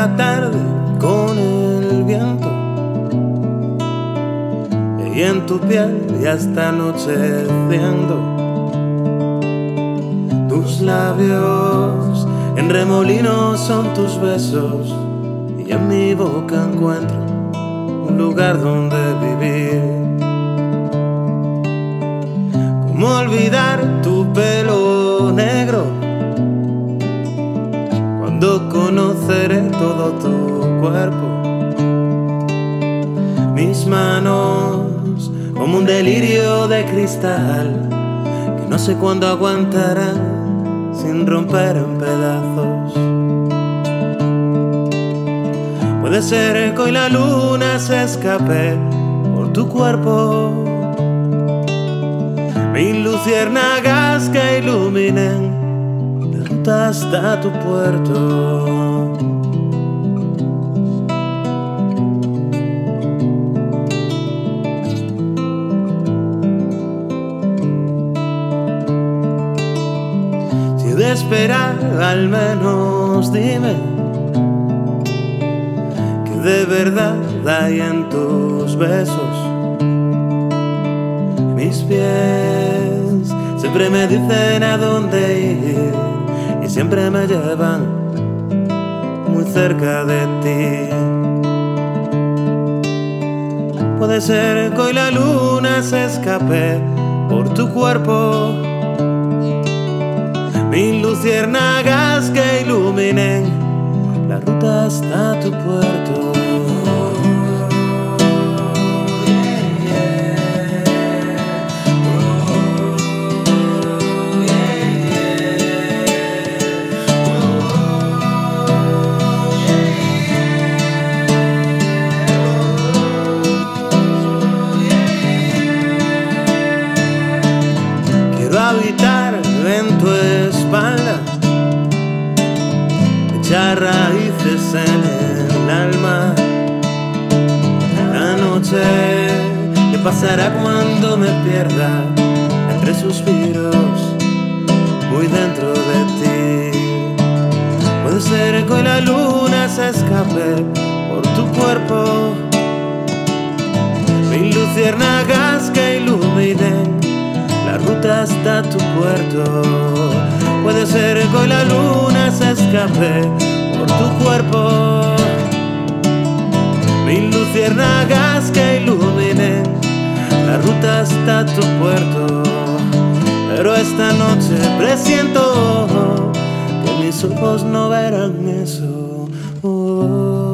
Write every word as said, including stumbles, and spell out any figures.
la tarde con el viento, y en tu piel ya está anocheciendo. Tus labios en remolinos son tus besos, y en mi boca encuentro un lugar donde vivir. ¿Cómo olvidar tu pelo negro cuando conoceré todo tu cuerpo? Mis manos como un delirio de cristal que no sé cuándo aguantarán sin romper en pedazos. Puede ser que hoy la luna se escape por tu cuerpo, mil luciérnagas que iluminen la ruta hasta tu puerto. Si he de esperar, al menos dime que de verdad hay en tus besos. Mis pies siempre me dicen a dónde ir y siempre me llevan muy cerca de ti. Puede ser que hoy la luna se escape por tu cuerpo, mil luciérnagas que iluminen la ruta hasta tu puerto. Habitar en tu espalda, echar raíces en el alma. La noche que pasará cuando me pierda entre suspiros muy dentro de ti. Puede ser que hoy la luna se escape por tu cuerpo, mil luciérnagas que iluminen la ruta hasta tu puerto. Puede ser que hoy la luna se escape por tu cuerpo, mil luciérnagas que iluminen la ruta hasta tu puerto. Pero esta noche presiento que mis ojos no verán eso. Oh.